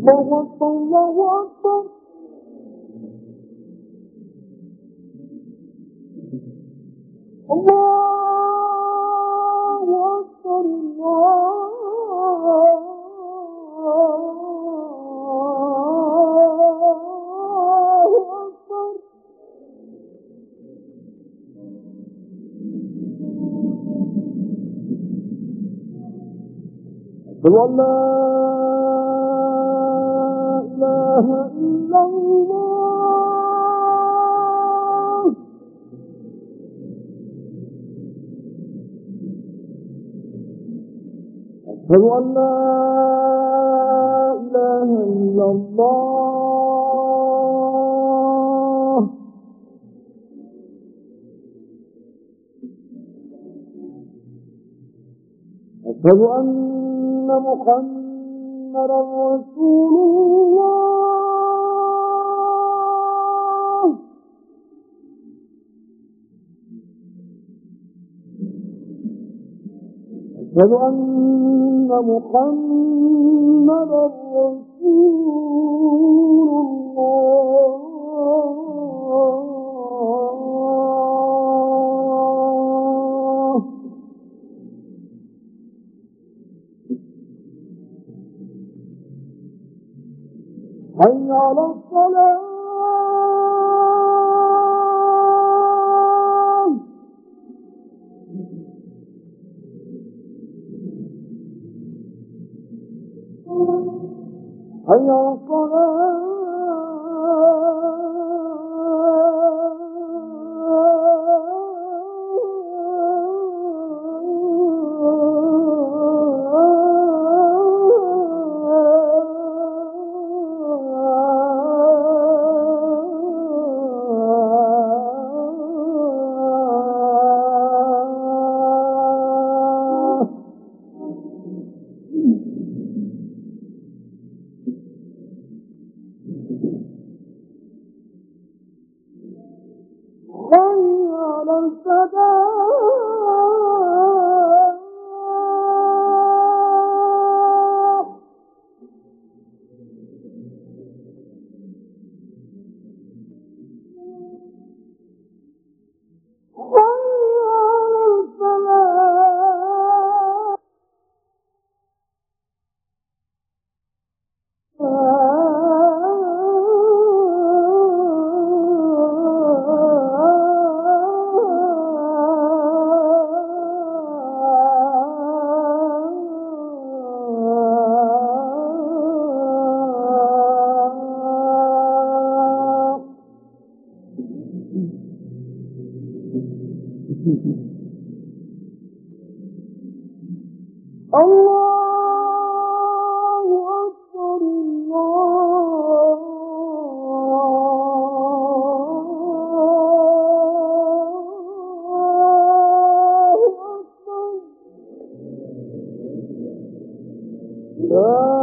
الله أكبر الله أكبر الله أكبر الله أكبر أشهد أن لا إله إلا الله أشهد أن لا إله إلا الله أشهد أن محمدا رسول الله أشهد أن محمدا رسول الله حي على الصلاة حي على الصلاة حي على الفلاح الله أكبر الله أكبر لا